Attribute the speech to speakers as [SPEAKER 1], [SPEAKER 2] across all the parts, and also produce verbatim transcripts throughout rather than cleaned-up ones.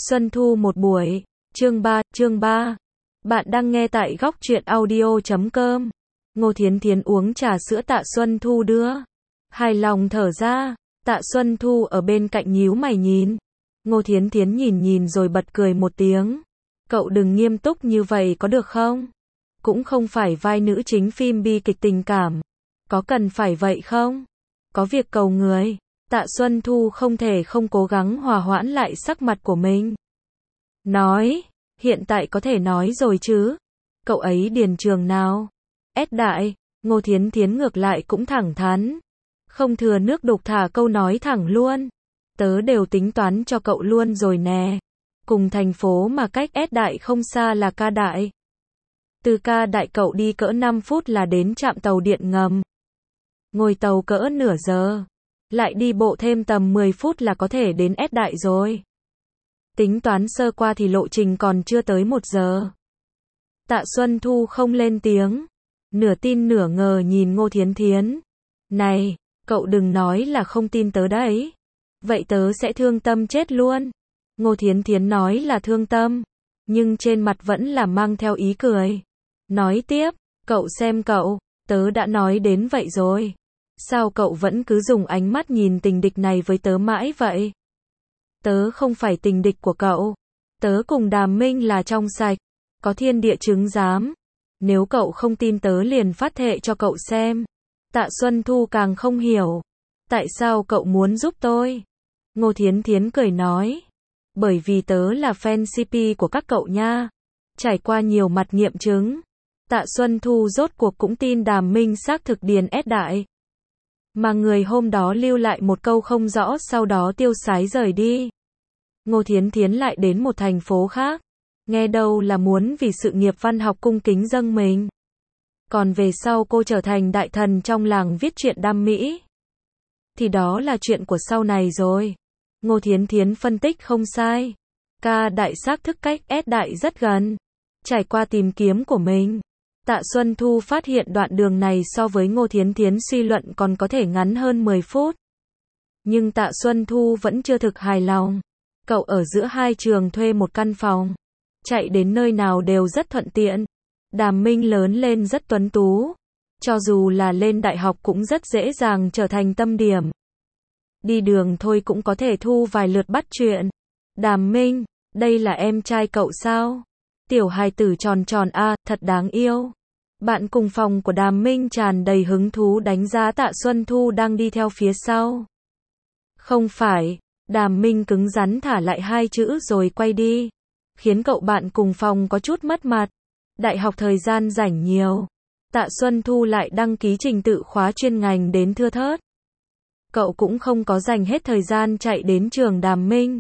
[SPEAKER 1] Xuân thu một buổi, chương ba, chương ba. Bạn đang nghe tại góc truyện audio chấm com. Ngô Thiến Thiến uống trà sữa Tạ Xuân Thu đưa. Hài lòng thở ra, Tạ Xuân Thu ở bên cạnh nhíu mày nhìn. Ngô Thiến Thiến nhìn nhìn rồi bật cười một tiếng. Cậu đừng nghiêm túc như vậy có được không? Cũng không phải vai nữ chính phim bi kịch tình cảm. Có cần phải vậy không? Có việc cầu người. Tạ Xuân Thu không thể không cố gắng hòa hoãn lại sắc mặt của mình. Nói, hiện tại có thể nói rồi chứ. Cậu ấy điền trường nào? S đại, Ngô Thiến Thiến ngược lại cũng thẳng thắn. Không thừa nước đục thả câu nói thẳng luôn. Tớ đều tính toán cho cậu luôn rồi nè. Cùng thành phố mà cách S đại không xa là Ca đại. Từ Ca đại cậu đi cỡ năm phút là đến trạm tàu điện ngầm. Ngồi tàu cỡ nửa giờ. Lại đi bộ thêm tầm mười phút là có thể đến S đại rồi. Tính toán sơ qua thì lộ trình còn chưa tới một giờ. Tạ Xuân Thu không lên tiếng. Nửa tin nửa ngờ nhìn Ngô Thiến Thiến. Này, cậu đừng nói là không tin tớ đấy. Vậy tớ sẽ thương tâm chết luôn. Ngô Thiến Thiến nói là thương tâm. Nhưng trên mặt vẫn là mang theo ý cười. Nói tiếp, cậu xem cậu, tớ đã nói đến vậy rồi. Sao cậu vẫn cứ dùng ánh mắt nhìn tình địch này với tớ mãi vậy? Tớ không phải tình địch của cậu. Tớ cùng Đàm Minh là trong sạch. Có thiên địa chứng giám. Nếu cậu không tin tớ liền phát thệ cho cậu xem. Tạ Xuân Thu càng không hiểu. Tại sao cậu muốn giúp tôi? Ngô Thiến Thiến cười nói. Bởi vì tớ là fan xê pê của các cậu nha. Trải qua nhiều mặt nghiệm chứng. Tạ Xuân Thu rốt cuộc cũng tin Đàm Minh xác thực điền S đại. Mà người hôm đó lưu lại một câu không rõ sau đó tiêu sái rời đi. Ngô Thiến Thiến lại đến một thành phố khác. Nghe đâu là muốn vì sự nghiệp văn học cung kính dâng mình. Còn về sau cô trở thành đại thần trong làng viết truyện đam mỹ. Thì đó là chuyện của sau này rồi. Ngô Thiến Thiến phân tích không sai. Ca đại xác thức cách S đại rất gần. Trải qua tìm kiếm của mình. Tạ Xuân Thu phát hiện đoạn đường này so với Ngô Thiến Thiến suy luận còn có thể ngắn hơn mười phút. Nhưng Tạ Xuân Thu vẫn chưa thực hài lòng. Cậu ở giữa hai trường thuê một căn phòng. Chạy đến nơi nào đều rất thuận tiện. Đàm Minh lớn lên rất tuấn tú. Cho dù là lên đại học cũng rất dễ dàng trở thành tâm điểm. Đi đường thôi cũng có thể thu vài lượt bắt chuyện. Đàm Minh, đây là em trai cậu sao? Tiểu hài tử tròn tròn a, à, thật đáng yêu. Bạn cùng phòng của Đàm Minh tràn đầy hứng thú đánh giá Tạ Xuân Thu đang đi theo phía sau. Không phải, Đàm Minh cứng rắn thả lại hai chữ rồi quay đi. Khiến cậu bạn cùng phòng có chút mất mặt. Đại học thời gian rảnh nhiều. Tạ Xuân Thu lại đăng ký trình tự khóa chuyên ngành đến thưa thớt. Cậu cũng không có dành hết thời gian chạy đến trường Đàm Minh.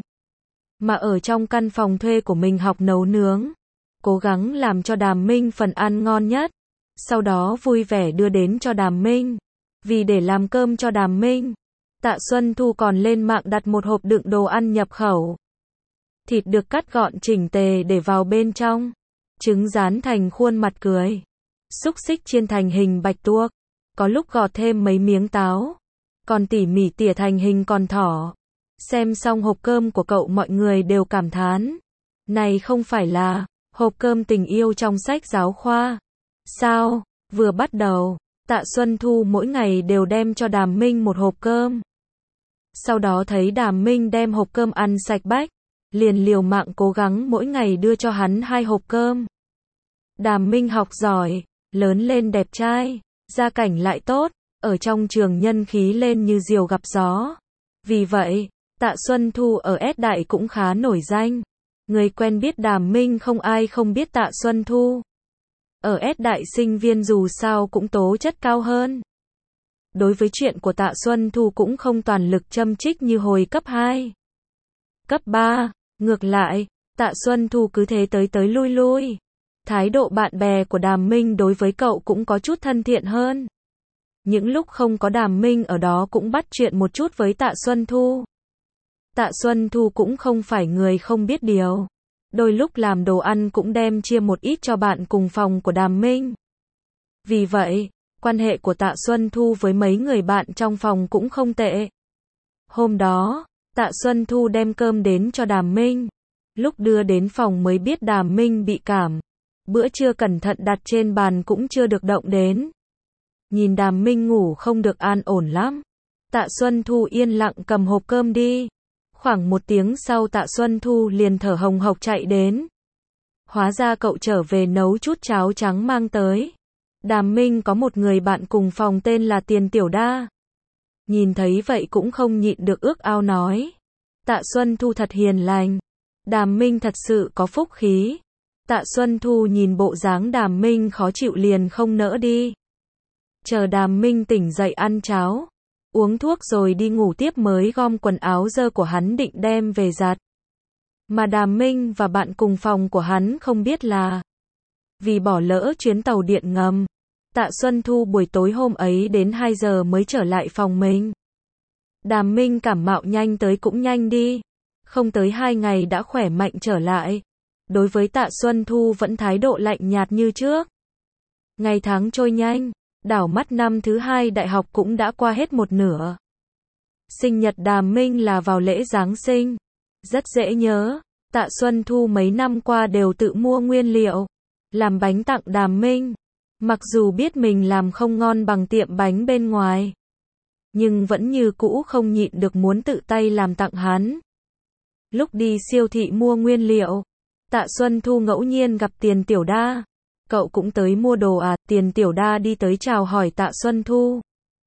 [SPEAKER 1] Mà ở trong căn phòng thuê của mình học nấu nướng. Cố gắng làm cho Đàm Minh phần ăn ngon nhất. Sau đó vui vẻ đưa đến cho Đàm Minh. Vì để làm cơm cho Đàm Minh, Tạ Xuân Thu còn lên mạng đặt một hộp đựng đồ ăn nhập khẩu. Thịt được cắt gọn chỉnh tề để vào bên trong. Trứng rán thành khuôn mặt cười. Xúc xích chiên thành hình bạch tuộc. Có lúc gọt thêm mấy miếng táo. Còn tỉ mỉ tỉa thành hình con thỏ. Xem xong hộp cơm của cậu mọi người đều cảm thán. Này không phải là hộp cơm tình yêu trong sách giáo khoa. Sao? Vừa bắt đầu, Tạ Xuân Thu mỗi ngày đều đem cho Đàm Minh một hộp cơm. Sau đó thấy Đàm Minh đem hộp cơm ăn sạch bách. Liền liều mạng cố gắng mỗi ngày đưa cho hắn hai hộp cơm. Đàm Minh học giỏi, lớn lên đẹp trai, gia cảnh lại tốt, ở trong trường nhân khí lên như diều gặp gió. Vì vậy, Tạ Xuân Thu ở S đại cũng khá nổi danh. Người quen biết Đàm Minh không ai không biết Tạ Xuân Thu. Ở S đại sinh viên dù sao cũng tố chất cao hơn. Đối với chuyện của Tạ Xuân Thu cũng không toàn lực châm chích như hồi cấp hai. Cấp ba, ngược lại, Tạ Xuân Thu cứ thế tới tới lui lui. Thái độ bạn bè của Đàm Minh đối với cậu cũng có chút thân thiện hơn. Những lúc không có Đàm Minh ở đó cũng bắt chuyện một chút với Tạ Xuân Thu. Tạ Xuân Thu cũng không phải người không biết điều. Đôi lúc làm đồ ăn cũng đem chia một ít cho bạn cùng phòng của Đàm Minh. Vì vậy, quan hệ của Tạ Xuân Thu với mấy người bạn trong phòng cũng không tệ. Hôm đó, Tạ Xuân Thu đem cơm đến cho Đàm Minh. Lúc đưa đến phòng mới biết Đàm Minh bị cảm. Bữa trưa cẩn thận đặt trên bàn cũng chưa được động đến. Nhìn Đàm Minh ngủ không được an ổn lắm. Tạ Xuân Thu yên lặng cầm hộp cơm đi. Khoảng một tiếng sau Tạ Xuân Thu liền thở hồng hộc chạy đến. Hóa ra cậu trở về nấu chút cháo trắng mang tới. Đàm Minh có một người bạn cùng phòng tên là Tiền Tiểu Đa. Nhìn thấy vậy cũng không nhịn được ước ao nói. Tạ Xuân Thu thật hiền lành. Đàm Minh thật sự có phúc khí. Tạ Xuân Thu nhìn bộ dáng Đàm Minh khó chịu liền không nỡ đi. Chờ Đàm Minh tỉnh dậy ăn cháo, uống thuốc rồi đi ngủ tiếp mới gom quần áo dơ của hắn định đem về giặt. Mà Đàm Minh và bạn cùng phòng của hắn không biết là vì bỏ lỡ chuyến tàu điện ngầm. Tạ Xuân Thu buổi tối hôm ấy đến hai giờ mới trở lại phòng mình. Đàm Minh cảm mạo nhanh tới cũng nhanh đi. Không tới hai ngày đã khỏe mạnh trở lại. Đối với Tạ Xuân Thu vẫn thái độ lạnh nhạt như trước. Ngày tháng trôi nhanh, đảo mắt năm thứ hai đại học cũng đã qua hết một nửa. Sinh nhật Đàm Minh là vào lễ Giáng sinh. Rất dễ nhớ, Tạ Xuân Thu mấy năm qua đều tự mua nguyên liệu, làm bánh tặng Đàm Minh. Mặc dù biết mình làm không ngon bằng tiệm bánh bên ngoài, nhưng vẫn như cũ không nhịn được muốn tự tay làm tặng hắn. Lúc đi siêu thị mua nguyên liệu, Tạ Xuân Thu ngẫu nhiên gặp Tiền Tiểu Đa. Cậu cũng tới mua đồ à? Tiền Tiểu Đa đi tới chào hỏi Tạ Xuân Thu.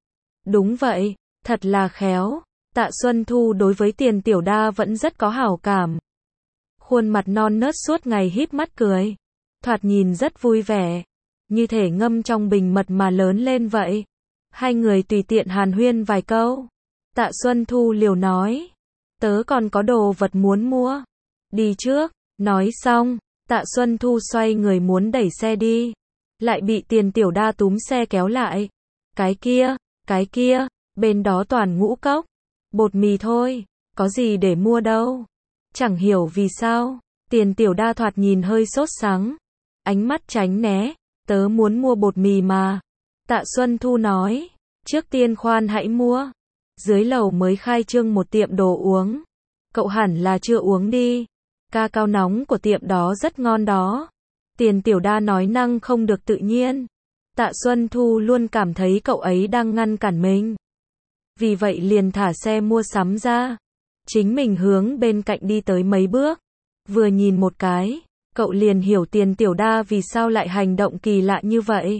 [SPEAKER 1] Đúng vậy, thật là khéo. Tạ Xuân Thu đối với Tiền Tiểu Đa vẫn rất có hảo cảm. Khuôn mặt non nớt suốt ngày híp mắt cười. Thoạt nhìn rất vui vẻ. Như thể ngâm trong bình mật mà lớn lên vậy. Hai người tùy tiện hàn huyên vài câu. Tạ Xuân Thu liều nói. Tớ còn có đồ vật muốn mua. Đi trước. Nói xong, Tạ Xuân Thu xoay người muốn đẩy xe đi. Lại bị Tiền Tiểu Đa túm xe kéo lại. Cái kia, cái kia, bên đó toàn ngũ cốc. Bột mì thôi, có gì để mua đâu. Chẳng hiểu vì sao, Tiền Tiểu Đa thoạt nhìn hơi sốt sắng. Ánh mắt tránh né, tớ muốn mua bột mì mà. Tạ Xuân Thu nói, trước tiên khoan hãy mua. Dưới lầu mới khai trương một tiệm đồ uống. Cậu hẳn là chưa uống đi. Ca cao nóng của tiệm đó rất ngon đó. Tiền Tiểu Đa nói năng không được tự nhiên. Tạ Xuân Thu luôn cảm thấy cậu ấy đang ngăn cản mình. Vì vậy liền thả xe mua sắm ra. Chính mình hướng bên cạnh đi tới mấy bước. Vừa nhìn một cái, cậu liền hiểu Tiền Tiểu Đa vì sao lại hành động kỳ lạ như vậy.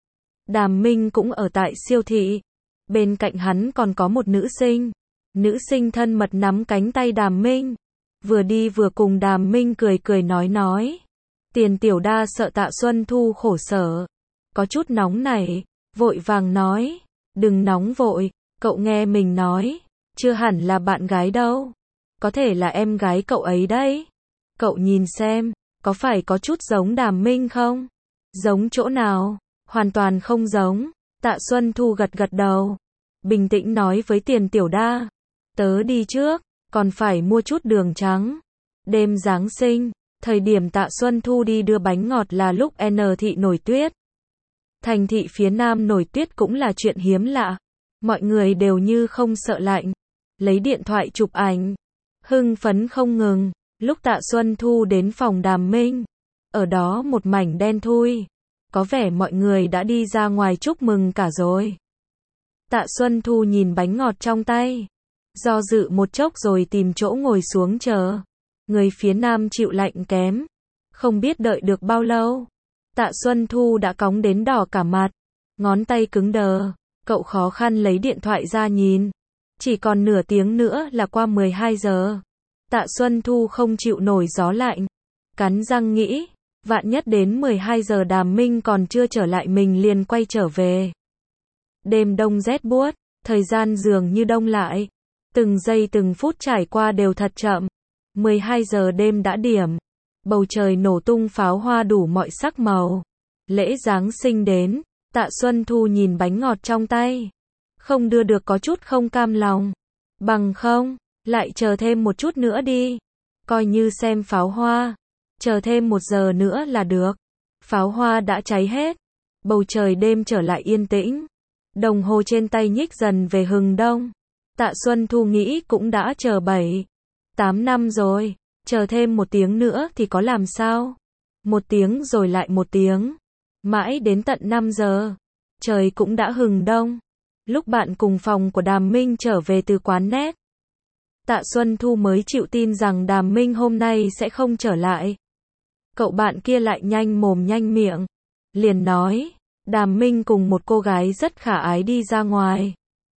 [SPEAKER 1] Đàm Minh cũng ở tại siêu thị. Bên cạnh hắn còn có một nữ sinh. Nữ sinh thân mật nắm cánh tay Đàm Minh. Vừa đi vừa cùng Đàm Minh cười cười nói nói. Tiền Tiểu Đa sợ Tạ Xuân Thu khổ sở. Có chút nóng nảy, vội vàng nói. Đừng nóng vội, cậu nghe mình nói. Chưa hẳn là bạn gái đâu. Có thể là em gái cậu ấy đấy. Cậu nhìn xem, có phải có chút giống Đàm Minh không? Giống chỗ nào? Hoàn toàn không giống. Tạ Xuân Thu gật gật đầu. Bình tĩnh nói với Tiền Tiểu Đa. Tớ đi trước. Còn phải mua chút đường trắng. Đêm Giáng sinh, thời điểm Tạ Xuân Thu đi đưa bánh ngọt là lúc N thị nổi tuyết. Thành thị phía Nam nổi tuyết cũng là chuyện hiếm lạ. Mọi người đều như không sợ lạnh. Lấy điện thoại chụp ảnh. Hưng phấn không ngừng. Lúc Tạ Xuân Thu đến phòng Đàm Minh. Ở đó một mảnh đen thui. Có vẻ mọi người đã đi ra ngoài chúc mừng cả rồi. Tạ Xuân Thu nhìn bánh ngọt trong tay. Do dự một chốc rồi tìm chỗ ngồi xuống chờ. Người phía Nam chịu lạnh kém. Không biết đợi được bao lâu. Tạ Xuân Thu đã cóng đến đỏ cả mặt. Ngón tay cứng đờ. Cậu khó khăn lấy điện thoại ra nhìn. Chỉ còn nửa tiếng nữa là qua mười hai giờ. Tạ Xuân Thu không chịu nổi gió lạnh. Cắn răng nghĩ. Vạn nhất đến mười hai giờ Đàm Minh còn chưa trở lại mình liền quay trở về. Đêm đông rét buốt. Thời gian dường như đông lại. Từng giây từng phút trải qua đều thật chậm. mười hai giờ đêm đã điểm. Bầu trời nổ tung pháo hoa đủ mọi sắc màu. Lễ Giáng sinh đến. Tạ Xuân Thu nhìn bánh ngọt trong tay. Không đưa được có chút không cam lòng. Bằng không, lại chờ thêm một chút nữa đi. Coi như xem pháo hoa. Chờ thêm một giờ nữa là được. Pháo hoa đã cháy hết. Bầu trời đêm trở lại yên tĩnh. Đồng hồ trên tay nhích dần về hừng đông. Tạ Xuân Thu nghĩ cũng đã chờ bảy, tám năm rồi. Chờ thêm một tiếng nữa thì có làm sao? Một tiếng rồi lại một tiếng. Mãi đến tận năm giờ. Trời cũng đã hừng đông. Lúc bạn cùng phòng của Đàm Minh trở về từ quán net, Tạ Xuân Thu mới chịu tin rằng Đàm Minh hôm nay sẽ không trở lại. Cậu bạn kia lại nhanh mồm nhanh miệng. Liền nói, Đàm Minh cùng một cô gái rất khả ái đi ra ngoài.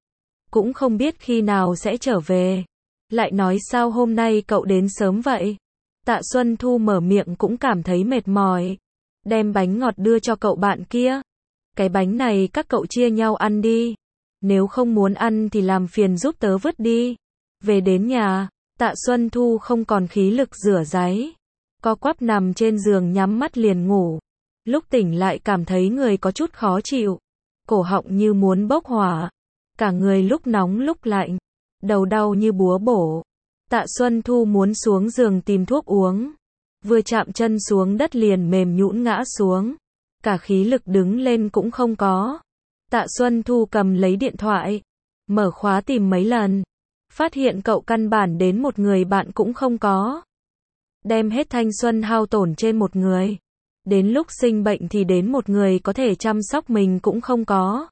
[SPEAKER 1] Cũng không biết khi nào sẽ trở về. Lại nói sao hôm nay cậu đến sớm vậy? Tạ Xuân Thu mở miệng cũng cảm thấy mệt mỏi. Đem bánh ngọt đưa cho cậu bạn kia. Cái bánh này các cậu chia nhau ăn đi. Nếu không muốn ăn thì làm phiền giúp tớ vứt đi. Về đến nhà, Tạ Xuân Thu không còn khí lực rửa ráy. Co quắp nằm trên giường nhắm mắt liền ngủ. Lúc tỉnh lại cảm thấy người có chút khó chịu. Cổ họng như muốn bốc hỏa. Cả người lúc nóng lúc lạnh. Đầu đau như búa bổ. Tạ Xuân Thu muốn xuống giường tìm thuốc uống. Vừa chạm chân xuống đất liền mềm nhũn ngã xuống. Cả khí lực đứng lên cũng không có. Tạ Xuân Thu cầm lấy điện thoại. Mở khóa tìm mấy lần. Phát hiện cậu căn bản đến một người bạn cũng không có. Đem hết thanh xuân hao tổn trên một người. Đến lúc sinh bệnh thì đến một người có thể chăm sóc mình cũng không có.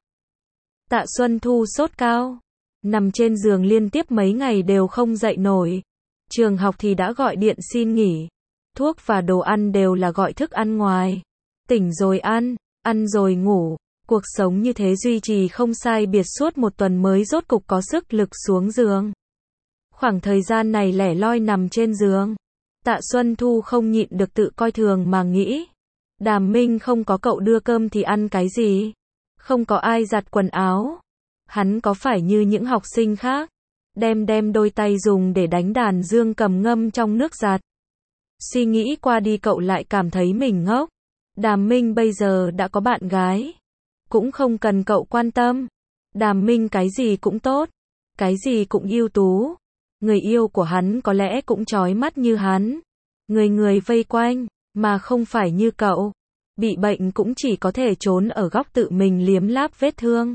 [SPEAKER 1] Tạ Xuân Thu sốt cao. Nằm trên giường liên tiếp mấy ngày đều không dậy nổi. Trường học thì đã gọi điện xin nghỉ. Thuốc và đồ ăn đều là gọi thức ăn ngoài. Tỉnh rồi ăn, ăn rồi ngủ. Cuộc sống như thế duy trì không sai biệt suốt một tuần mới rốt cục có sức lực xuống giường. Khoảng thời gian này lẻ loi nằm trên giường. Tạ Xuân Thu không nhịn được tự coi thường mà nghĩ. Đàm Minh không có cậu đưa cơm thì ăn cái gì? Không có ai giặt quần áo. Hắn có phải như những học sinh khác, đem đem đôi tay dùng để đánh đàn dương cầm ngâm trong nước giặt. Suy nghĩ qua đi cậu lại cảm thấy mình ngốc. Đàm Minh bây giờ đã có bạn gái. Cũng không cần cậu quan tâm. Đàm Minh cái gì cũng tốt. Cái gì cũng ưu tú. Người yêu của hắn có lẽ cũng chói mắt như hắn. Người người vây quanh, mà không phải như cậu. Bị bệnh cũng chỉ có thể trốn ở góc tự mình liếm láp vết thương.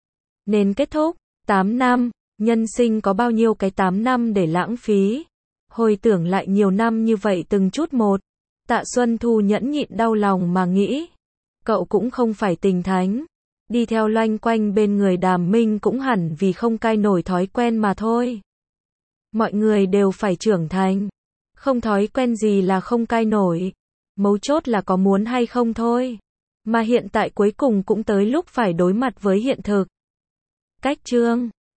[SPEAKER 1] Nên kết thúc, tám năm, nhân sinh có bao nhiêu cái tám năm để lãng phí. Hồi tưởng lại nhiều năm như vậy từng chút một. Tạ Xuân Thu nhẫn nhịn đau lòng mà nghĩ. Cậu cũng không phải tình thánh. Đi theo loanh quanh bên người Đàm Minh cũng hẳn vì không cai nổi thói quen mà thôi. Mọi người đều phải trưởng thành. Không thói quen gì là không cai nổi. Mấu chốt là có muốn hay không thôi. Mà hiện tại cuối cùng cũng tới lúc phải đối mặt với hiện thực. Cách chương